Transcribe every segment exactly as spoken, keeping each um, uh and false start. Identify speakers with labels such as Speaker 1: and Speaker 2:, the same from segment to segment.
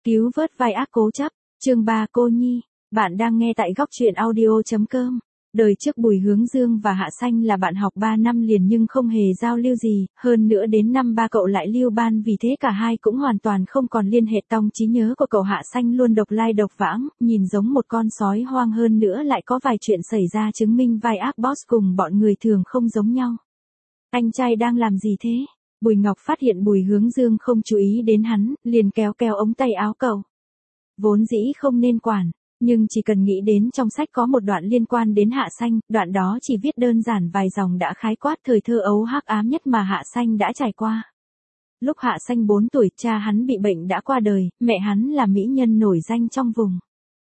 Speaker 1: Cứu vớt vai ác cố chấp, chương ba Cô Nhi, bạn đang nghe tại góc truyện audio.com. Đời trước Bùi Hướng Dương và Hạ Xanh là bạn học ba năm liền nhưng không hề giao lưu gì, hơn nữa đến năm ba cậu lại lưu ban, vì thế cả hai cũng hoàn toàn không còn liên hệ. Trong trí nhớ của cậu, Hạ Xanh luôn độc lai độc vãng, nhìn giống một con sói hoang, hơn nữa lại có vài chuyện xảy ra chứng minh vai ác boss cùng bọn người thường không giống nhau. Anh trai đang làm gì thế? Bùi Ngọc phát hiện Bùi Hướng Dương không chú ý đến hắn, liền kéo kéo ống tay áo cậu. Vốn dĩ không nên quản, nhưng chỉ cần nghĩ đến trong sách có một đoạn liên quan đến Hạ Xanh, đoạn đó chỉ viết đơn giản vài dòng đã khái quát thời thơ ấu hắc ám nhất mà Hạ Xanh đã trải qua. Lúc Hạ Xanh bốn tuổi, cha hắn bị bệnh đã qua đời, mẹ hắn là mỹ nhân nổi danh trong vùng.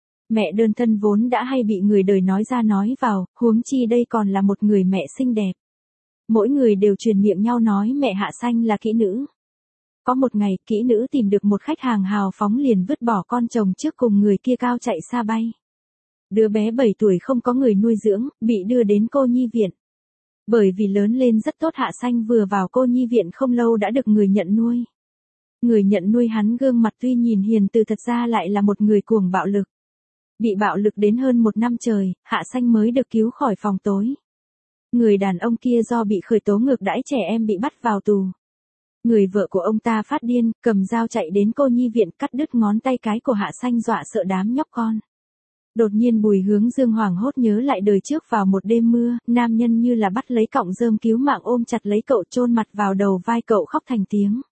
Speaker 1: Mẹ đơn thân vốn đã hay bị người đời nói ra nói vào, huống chi đây còn là một người mẹ xinh đẹp. Mỗi người đều truyền miệng nhau nói mẹ Hạ Xanh là kỹ nữ. Có một ngày, kỹ nữ tìm được một khách hàng hào phóng liền vứt bỏ con chồng trước cùng người kia cao chạy xa bay. Đứa bé bảy tuổi không có người nuôi dưỡng, bị đưa đến cô nhi viện. Bởi vì lớn lên rất tốt, Hạ Xanh vừa vào cô nhi viện không lâu đã được người nhận nuôi. Người nhận nuôi hắn gương mặt tuy nhìn hiền từ, thật ra lại là một người cuồng bạo lực. Bị bạo lực đến hơn một năm trời, Hạ Xanh mới được cứu khỏi phòng tối. Người đàn ông kia do bị khởi tố ngược đãi trẻ em bị bắt vào tù. Người vợ của ông ta phát điên, cầm dao chạy đến cô nhi viện cắt đứt ngón tay cái của Hạ Xanh, dọa sợ đám nhóc con. Đột nhiên Bùi Hướng Dương hoảng hốt nhớ lại đời trước, vào một đêm mưa, nam nhân như là bắt lấy cọng rơm cứu mạng ôm chặt lấy cậu, chôn mặt vào đầu vai cậu khóc thành tiếng.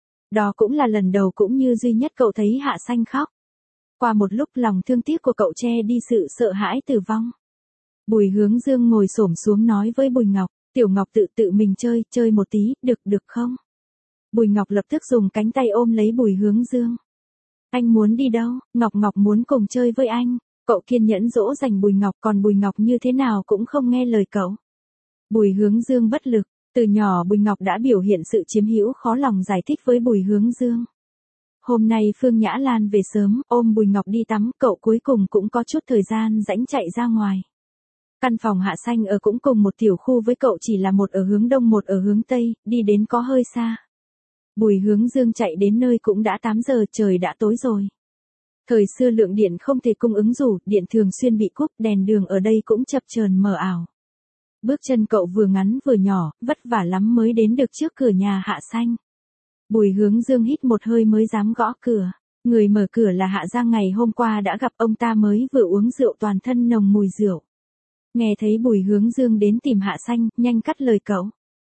Speaker 1: Đó cũng là lần đầu cũng như duy nhất cậu thấy Hạ Xanh khóc. Qua một lúc, lòng thương tiếc của cậu che đi sự sợ hãi tử vong. Bùi Hướng Dương ngồi xổm xuống nói với Bùi Ngọc, Tiểu Ngọc tự tự mình chơi, chơi một tí, được được không? Bùi Ngọc lập tức dùng cánh tay ôm lấy Bùi Hướng Dương. Anh muốn đi đâu? Ngọc Ngọc muốn cùng chơi với anh. Cậu kiên nhẫn dỗ dành Bùi Ngọc, còn Bùi Ngọc như thế nào cũng không nghe lời cậu. Bùi Hướng Dương bất lực, từ nhỏ Bùi Ngọc đã biểu hiện sự chiếm hữu, khó lòng giải thích với Bùi Hướng Dương. Hôm nay Phương Nhã Lan về sớm, ôm Bùi Ngọc đi tắm, cậu cuối cùng cũng có chút thời gian rảnh chạy ra ngoài. Căn phòng Hạ Xanh ở cũng cùng một tiểu khu với cậu, chỉ là một ở hướng đông một ở hướng tây, đi đến có hơi xa. Bùi Hướng Dương chạy đến nơi cũng đã tám giờ, trời đã tối rồi. Thời xưa lượng điện không thể cung ứng đủ, điện thường xuyên bị cúp, đèn đường ở đây cũng chập chờn mờ ảo. Bước chân cậu vừa ngắn vừa nhỏ, vất vả lắm mới đến được trước cửa nhà Hạ Xanh. Bùi Hướng Dương hít một hơi mới dám gõ cửa. Người mở cửa là Hạ Giang, ngày hôm qua đã gặp, ông ta mới vừa uống rượu, toàn thân nồng mùi rượu. Nghe thấy Bùi Hướng Dương đến tìm Hạ Xanh, nhanh cắt lời cậu.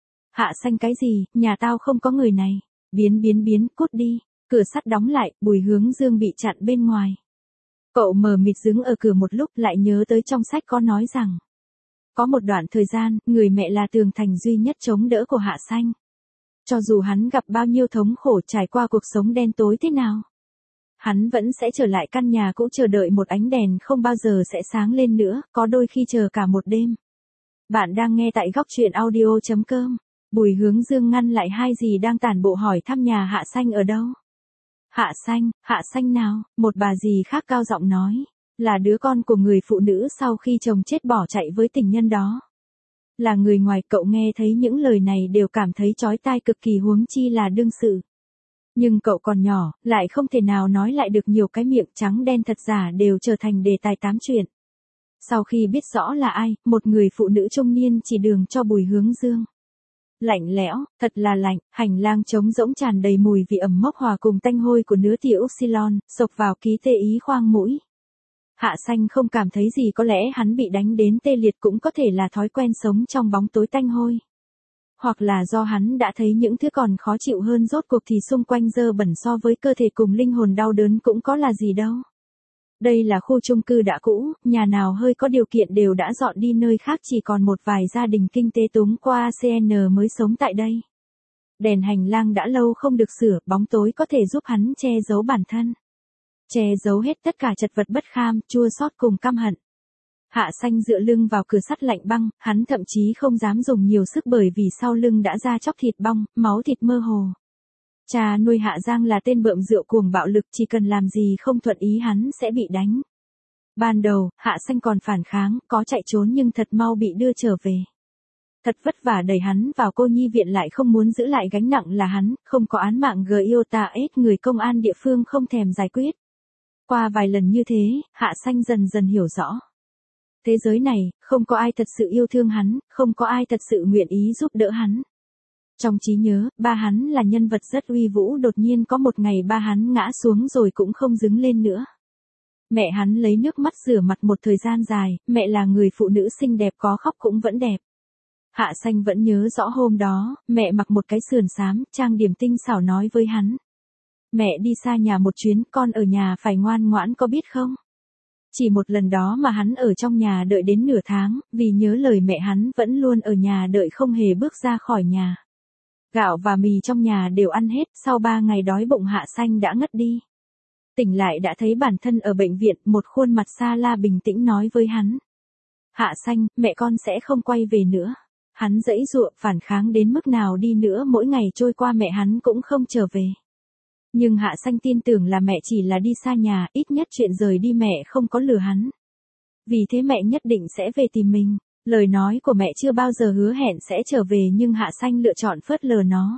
Speaker 1: Hạ Xanh cái gì, nhà tao không có người này. Biến biến biến, cút đi. Cửa sắt đóng lại, Bùi Hướng Dương bị chặn bên ngoài. Cậu mờ mịt đứng ở cửa một lúc, lại nhớ tới trong sách có nói rằng, có một đoạn thời gian, người mẹ là tường thành duy nhất chống đỡ của Hạ Xanh. Cho dù hắn gặp bao nhiêu thống khổ, trải qua cuộc sống đen tối thế nào, hắn vẫn sẽ trở lại căn nhà cũ, chờ đợi một ánh đèn không bao giờ sẽ sáng lên nữa, có đôi khi chờ cả một đêm. Bạn đang nghe tại góc truyện audio.com. Bùi Hướng Dương ngăn lại hai dì đang tản bộ hỏi thăm nhà Hạ Xanh ở đâu. Hạ Xanh, Hạ Xanh nào? Một bà dì khác cao giọng nói, là đứa con của người phụ nữ sau khi chồng chết bỏ chạy với tình nhân đó. Là người ngoài, cậu nghe thấy những lời này đều cảm thấy chói tai cực kỳ, huống chi là đương sự. Nhưng cậu còn nhỏ, lại không thể nào nói lại được, nhiều cái miệng trắng đen thật giả đều trở thành đề tài tám chuyện. Sau khi biết rõ là ai, một người phụ nữ trung niên chỉ đường cho Bùi Hướng Dương. Lạnh lẽo, thật là lạnh, hành lang trống rỗng tràn đầy mùi vị ẩm mốc hòa cùng tanh hôi của nứa tiểu Upsilon, sộc vào ký tê ý khoang mũi. Hạ Xanh không cảm thấy gì, có lẽ hắn bị đánh đến tê liệt, cũng có thể là thói quen sống trong bóng tối tanh hôi. Hoặc là do hắn đã thấy những thứ còn khó chịu hơn, rốt cuộc thì xung quanh dơ bẩn so với cơ thể cùng linh hồn đau đớn cũng có là gì đâu. Đây là khu chung cư đã cũ, nhà nào hơi có điều kiện đều đã dọn đi nơi khác, chỉ còn một vài gia đình kinh tế túng qua a xê en mới sống tại đây. Đèn hành lang đã lâu không được sửa, bóng tối có thể giúp hắn che giấu bản thân. Che giấu hết tất cả chật vật bất kham, chua xót cùng căm hận. Hạ Xanh dựa lưng vào cửa sắt lạnh băng, hắn thậm chí không dám dùng nhiều sức bởi vì sau lưng đã ra chóc thịt bong, máu thịt mơ hồ. Cha nuôi Hạ Giang là tên bợm rượu cuồng bạo lực, chỉ cần làm gì không thuận ý hắn sẽ bị đánh. Ban đầu, Hạ Xanh còn phản kháng, có chạy trốn nhưng thật mau bị đưa trở về. Thật vất vả đẩy hắn vào cô nhi viện lại không muốn giữ lại gánh nặng là hắn, không có án mạng giê i ô tê a ét người công an địa phương không thèm giải quyết. Qua vài lần như thế, Hạ Xanh dần dần hiểu rõ. Thế giới này, không có ai thật sự yêu thương hắn, không có ai thật sự nguyện ý giúp đỡ hắn. Trong trí nhớ, ba hắn là nhân vật rất uy vũ, đột nhiên có một ngày ba hắn ngã xuống rồi cũng không đứng lên nữa. Mẹ hắn lấy nước mắt rửa mặt một thời gian dài, mẹ là người phụ nữ xinh đẹp có khóc cũng vẫn đẹp. Hạ Xanh vẫn nhớ rõ hôm đó, mẹ mặc một cái sườn xám, trang điểm tinh xảo nói với hắn. Mẹ đi xa nhà một chuyến, con ở nhà phải ngoan ngoãn có biết không? Chỉ một lần đó mà hắn ở trong nhà đợi đến nửa tháng, vì nhớ lời mẹ hắn vẫn luôn ở nhà đợi không hề bước ra khỏi nhà. Gạo và mì trong nhà đều ăn hết, sau ba ngày đói bụng Hạ Xanh đã ngất đi. Tỉnh lại đã thấy bản thân ở bệnh viện, một khuôn mặt xa la bình tĩnh nói với hắn. Hạ Xanh, mẹ con sẽ không quay về nữa. Hắn giãy giụa, phản kháng đến mức nào đi nữa mỗi ngày trôi qua mẹ hắn cũng không trở về. Nhưng Hạ Xanh tin tưởng là mẹ chỉ là đi xa nhà, ít nhất chuyện rời đi mẹ không có lừa hắn. Vì thế mẹ nhất định sẽ về tìm mình. Lời nói của mẹ chưa bao giờ hứa hẹn sẽ trở về nhưng Hạ Xanh lựa chọn phớt lờ nó.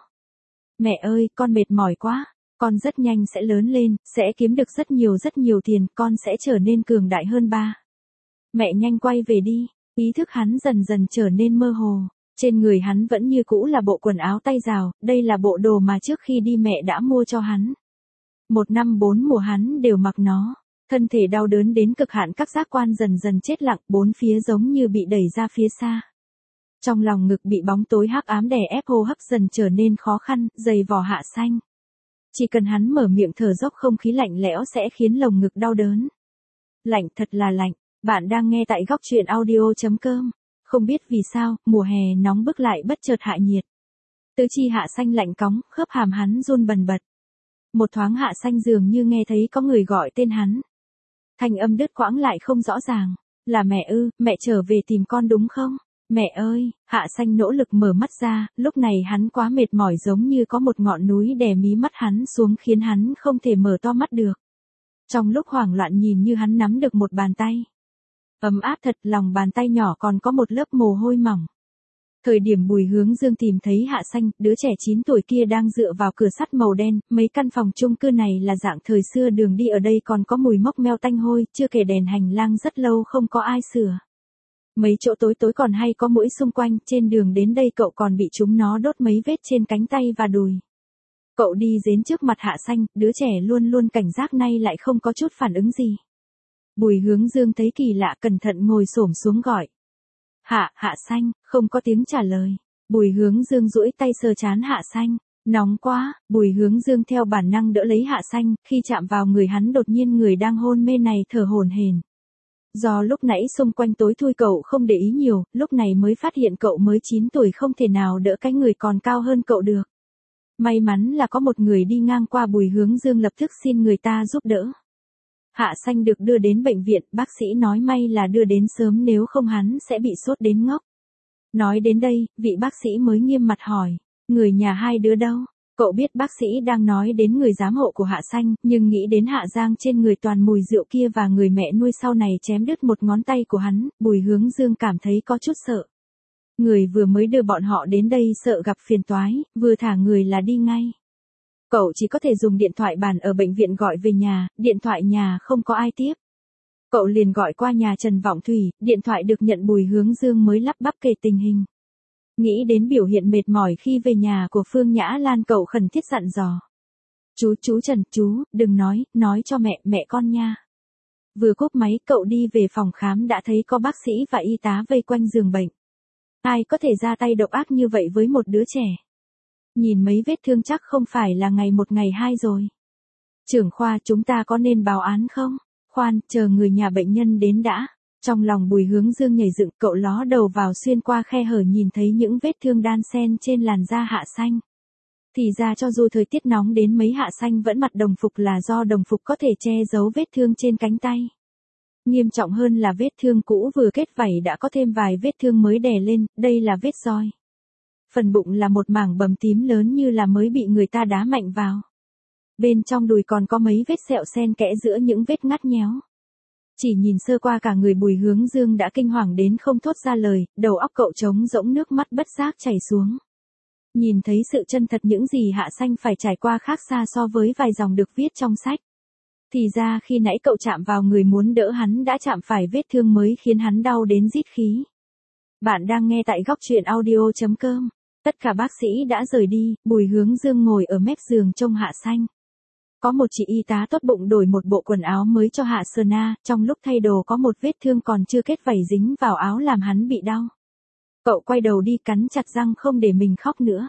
Speaker 1: Mẹ ơi, con mệt mỏi quá. Con rất nhanh sẽ lớn lên, sẽ kiếm được rất nhiều rất nhiều tiền, con sẽ trở nên cường đại hơn ba. Mẹ nhanh quay về đi. Ý thức hắn dần dần trở nên mơ hồ. Trên người hắn vẫn như cũ là bộ quần áo tay rào, đây là bộ đồ mà trước khi đi mẹ đã mua cho hắn. Một năm bốn mùa hắn đều mặc nó. Thân thể đau đớn đến cực hạn, các giác quan dần dần chết lặng, bốn phía giống như bị đẩy ra phía xa. Trong lòng ngực bị bóng tối hắc ám đè ép, hô hấp dần trở nên khó khăn, dày vò Hạ Xanh. Chỉ cần hắn mở miệng thở dốc không khí lạnh lẽo sẽ khiến lồng ngực đau đớn. Lạnh, thật là lạnh. Bạn đang nghe tại góc truyện audio chấm com. Không biết vì sao, mùa hè nóng bức lại bất chợt hạ nhiệt. Tứ chi Hạ Xanh lạnh cóng, khớp hàm hắn run bần bật. Một thoáng Hạ Xanh dường như nghe thấy có người gọi tên hắn. Thanh âm đứt quãng lại không rõ ràng. Là mẹ ư, mẹ trở về tìm con đúng không? Mẹ ơi, Hạ Xanh nỗ lực mở mắt ra, lúc này hắn quá mệt mỏi giống như có một ngọn núi đè mí mắt hắn xuống khiến hắn không thể mở to mắt được. Trong lúc hoảng loạn nhìn như hắn nắm được một bàn tay. Ấm áp thật, lòng bàn tay nhỏ còn có một lớp mồ hôi mỏng. Thời điểm Bùi Hướng Dương tìm thấy Hạ Xanh, đứa trẻ chín tuổi kia đang dựa vào cửa sắt màu đen, mấy căn phòng chung cư này là dạng thời xưa, đường đi ở đây còn có mùi mốc meo tanh hôi, chưa kể đèn hành lang rất lâu không có ai sửa. Mấy chỗ tối tối còn hay có muỗi xung quanh, trên đường đến đây cậu còn bị chúng nó đốt mấy vết trên cánh tay và đùi. Cậu đi đến trước mặt Hạ Xanh, đứa trẻ luôn luôn cảnh giác nay lại không có chút phản ứng gì. Bùi Hướng Dương thấy kỳ lạ, cẩn thận ngồi xổm xuống gọi. Hạ, Hạ Xanh, không có tiếng trả lời. Bùi Hướng Dương duỗi tay sờ trán Hạ Xanh. Nóng quá, Bùi Hướng Dương theo bản năng đỡ lấy Hạ Xanh, khi chạm vào người hắn đột nhiên người đang hôn mê này thở hổn hển. Do lúc nãy xung quanh tối thui cậu không để ý nhiều, lúc này mới phát hiện cậu mới chín tuổi không thể nào đỡ cái người còn cao hơn cậu được. May mắn là có một người đi ngang qua, Bùi Hướng Dương lập tức xin người ta giúp đỡ. Hạ Xanh được đưa đến bệnh viện, bác sĩ nói may là đưa đến sớm nếu không hắn sẽ bị sốt đến ngốc. Nói đến đây, vị bác sĩ mới nghiêm mặt hỏi, người nhà hai đứa đâu? Cậu biết bác sĩ đang nói đến người giám hộ của Hạ Xanh, nhưng nghĩ đến Hạ Giang trên người toàn mùi rượu kia và người mẹ nuôi sau này chém đứt một ngón tay của hắn, Bùi Hướng Dương cảm thấy có chút sợ. Người vừa mới đưa bọn họ đến đây sợ gặp phiền toái, vừa thả người là đi ngay. Cậu chỉ có thể dùng điện thoại bàn ở bệnh viện gọi về nhà, điện thoại nhà không có ai tiếp. Cậu liền gọi qua nhà Trần Vọng Thủy, điện thoại được nhận, Bùi Hướng Dương mới lắp bắp kể tình hình. Nghĩ đến biểu hiện mệt mỏi khi về nhà của Phương Nhã Lan, cậu khẩn thiết dặn dò. Chú, chú Trần, chú, đừng nói, nói cho mẹ, mẹ con nha. Vừa cúp máy, cậu đi về phòng khám đã thấy có bác sĩ và y tá vây quanh giường bệnh. Ai có thể ra tay độc ác như vậy với một đứa trẻ? Nhìn mấy vết thương chắc không phải là ngày một ngày hai rồi. Trưởng khoa, chúng ta có nên báo án không? Khoan, chờ người nhà bệnh nhân đến đã. Trong lòng Bùi Hướng Dương nhảy dựng, cậu ló đầu vào xuyên qua khe hở nhìn thấy những vết thương đan xen trên làn da Hạ Xanh. Thì ra cho dù thời tiết nóng đến mấy, Hạ Xanh vẫn mặc đồng phục là do đồng phục có thể che giấu vết thương trên cánh tay. Nghiêm trọng hơn là vết thương cũ vừa kết vảy đã có thêm vài vết thương mới đè lên, đây là vết roi. Phần bụng là một mảng bầm tím lớn như là mới bị người ta đá mạnh vào. Bên trong đùi còn có mấy vết sẹo xen kẽ giữa những vết ngắt nhéo. Chỉ nhìn sơ qua cả người Bùi Hướng Dương đã kinh hoàng đến không thốt ra lời, đầu óc cậu trống rỗng, nước mắt bất giác chảy xuống. Nhìn thấy sự chân thật những gì Hạ Xanh phải trải qua khác xa so với vài dòng được viết trong sách. Thì ra khi nãy cậu chạm vào người muốn đỡ hắn đã chạm phải vết thương mới khiến hắn đau đến rít khí. Bạn đang nghe tại góc truyện audio chấm com. Tất cả bác sĩ đã rời đi, Bùi Hướng Dương ngồi ở mép giường trông Hạ Xanh. Có một chị y tá tốt bụng đổi một bộ quần áo mới cho Hạ Sơ Na, trong lúc thay đồ có một vết thương còn chưa kết vảy dính vào áo làm hắn bị đau. Cậu quay đầu đi cắn chặt răng không để mình khóc nữa.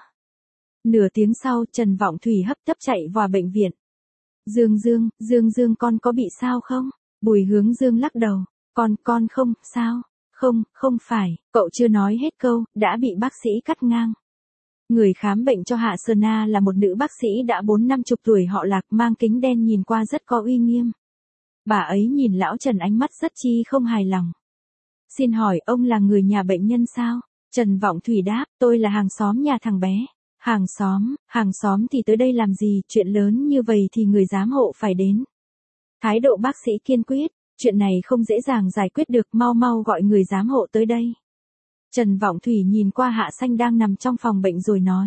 Speaker 1: Nửa tiếng sau, Trần Vọng Thủy hấp tấp chạy vào bệnh viện. Dương Dương, Dương Dương con có bị sao không? Bùi Hướng Dương lắc đầu. Con, con không, sao? Không, không phải, cậu chưa nói hết câu, đã bị bác sĩ cắt ngang. Người khám bệnh cho Hạ Sơn Na là một nữ bác sĩ đã bốn năm chục tuổi họ Lạc, mang kính đen nhìn qua rất có uy nghiêm. Bà ấy nhìn lão Trần ánh mắt rất chi không hài lòng. Xin hỏi ông là người nhà bệnh nhân sao? Trần Vọng Thủy đáp, tôi là hàng xóm nhà thằng bé. Hàng xóm, hàng xóm thì tới đây làm gì, chuyện lớn như vậy thì người giám hộ phải đến. Thái độ bác sĩ kiên quyết, chuyện này không dễ dàng giải quyết được, mau mau gọi người giám hộ tới đây. Trần Vọng Thủy nhìn qua Hạ Xanh đang nằm trong phòng bệnh rồi nói.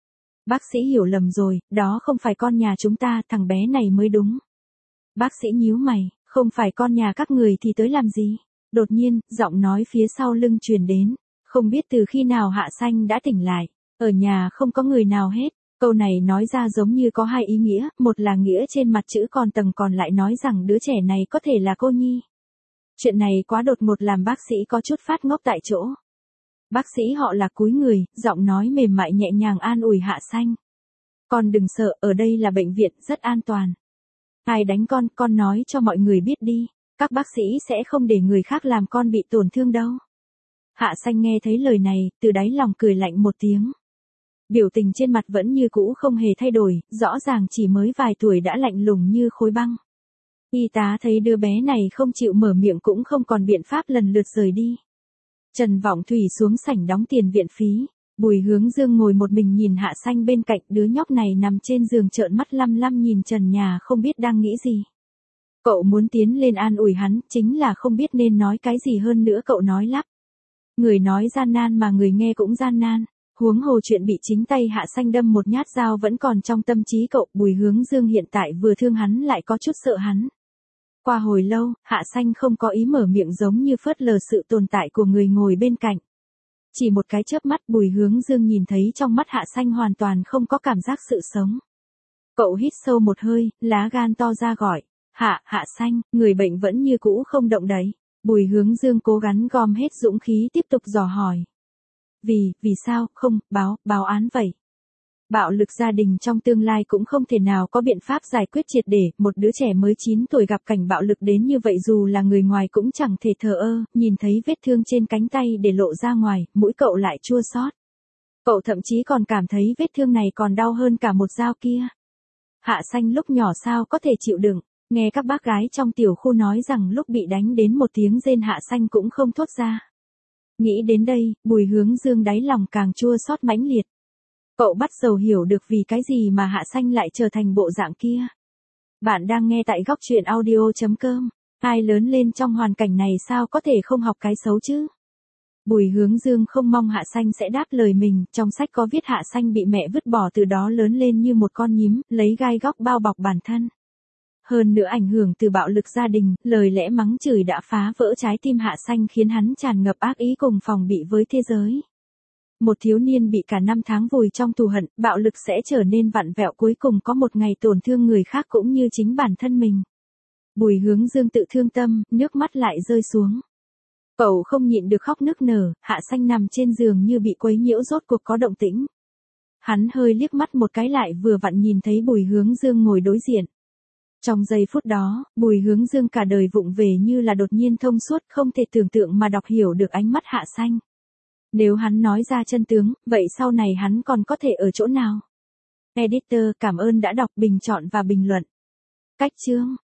Speaker 1: Bác sĩ hiểu lầm rồi, đó không phải con nhà chúng ta, thằng bé này mới đúng. Bác sĩ nhíu mày, không phải con nhà các người thì tới làm gì? Đột nhiên, giọng nói phía sau lưng truyền đến, không biết từ khi nào Hạ Xanh đã tỉnh lại, ở nhà không có người nào hết. Câu này nói ra giống như có hai ý nghĩa, một là nghĩa trên mặt chữ, còn tầng còn lại nói rằng đứa trẻ này có thể là cô nhi. Chuyện này quá đột ngột làm bác sĩ có chút phát ngốc tại chỗ. Bác sĩ họ là cúi người, giọng nói mềm mại nhẹ nhàng an ủi Hạ Xanh. Con đừng sợ, ở đây là bệnh viện, rất an toàn. Ai đánh con, con nói cho mọi người biết đi, các bác sĩ sẽ không để người khác làm con bị tổn thương đâu. Hạ Xanh nghe thấy lời này, từ đáy lòng cười lạnh một tiếng. Biểu tình trên mặt vẫn như cũ không hề thay đổi, rõ ràng chỉ mới vài tuổi đã lạnh lùng như khối băng. Y tá thấy đứa bé này không chịu mở miệng cũng không còn biện pháp, lần lượt rời đi. Trần Vọng Thủy xuống sảnh đóng tiền viện phí. Bùi Hướng Dương ngồi một mình nhìn Hạ Xanh bên cạnh, đứa nhóc này nằm trên giường trợn mắt lăm lăm nhìn trần nhà không biết đang nghĩ gì. Cậu muốn tiến lên an ủi hắn, chính là không biết nên nói cái gì hơn nữa, cậu nói lắp. Người nói gian nan mà người nghe cũng gian nan. Huống hồ chuyện bị chính tay Hạ Xanh đâm một nhát dao vẫn còn trong tâm trí cậu. Bùi Hướng Dương hiện tại vừa thương hắn lại có chút sợ hắn. Qua hồi lâu, Hạ Xanh không có ý mở miệng, giống như phớt lờ sự tồn tại của người ngồi bên cạnh. Chỉ một cái chớp mắt, Bùi Hướng Dương nhìn thấy trong mắt Hạ Xanh hoàn toàn không có cảm giác sự sống. Cậu hít sâu một hơi, lá gan to ra gọi. Hạ, Hạ Xanh, người bệnh vẫn như cũ không động đậy. Bùi Hướng Dương cố gắng gom hết dũng khí tiếp tục dò hỏi. Vì, vì sao, không, báo, báo án vậy. Bạo lực gia đình trong tương lai cũng không thể nào có biện pháp giải quyết triệt để, một đứa trẻ mới chín tuổi gặp cảnh bạo lực đến như vậy dù là người ngoài cũng chẳng thể thờ ơ, nhìn thấy vết thương trên cánh tay để lộ ra ngoài, mũi cậu lại chua xót. Cậu thậm chí còn cảm thấy vết thương này còn đau hơn cả một dao kia. Hạ Xanh lúc nhỏ sao có thể chịu đựng, nghe các bác gái trong tiểu khu nói rằng lúc bị đánh đến một tiếng rên Hạ Xanh cũng không thốt ra. Nghĩ đến đây, Bùi Hướng Dương đáy lòng càng chua xót mãnh liệt. Cậu bắt đầu hiểu được vì cái gì mà Hạ Xanh lại trở thành bộ dạng kia. Bạn đang nghe tại góc truyện audio chấm com. Ai lớn lên trong hoàn cảnh này sao có thể không học cái xấu chứ? Bùi Hướng Dương không mong Hạ Xanh sẽ đáp lời mình, trong sách có viết Hạ Xanh bị mẹ vứt bỏ từ đó lớn lên như một con nhím, lấy gai góc bao bọc bản thân. Hơn nữa ảnh hưởng từ bạo lực gia đình, lời lẽ mắng chửi đã phá vỡ trái tim Hạ Xanh khiến hắn tràn ngập ác ý cùng phòng bị với thế giới. Một thiếu niên bị cả năm tháng vùi trong thù hận, bạo lực sẽ trở nên vặn vẹo, cuối cùng có một ngày tổn thương người khác cũng như chính bản thân mình. Bùi Hướng Dương tự thương tâm, nước mắt lại rơi xuống. Cậu không nhịn được khóc nức nở, Hạ Xanh nằm trên giường như bị quấy nhiễu rốt cuộc có động tĩnh. Hắn hơi liếc mắt một cái lại vừa vặn nhìn thấy Bùi Hướng Dương ngồi đối diện. Trong giây phút đó, Bùi Hướng Dương cả đời vụng về như là đột nhiên thông suốt, không thể tưởng tượng mà đọc hiểu được ánh mắt Hạ Xanh. Nếu hắn nói ra chân tướng, vậy sau này hắn còn có thể ở chỗ nào? Editor, cảm ơn đã đọc, bình chọn và bình luận. Cách chương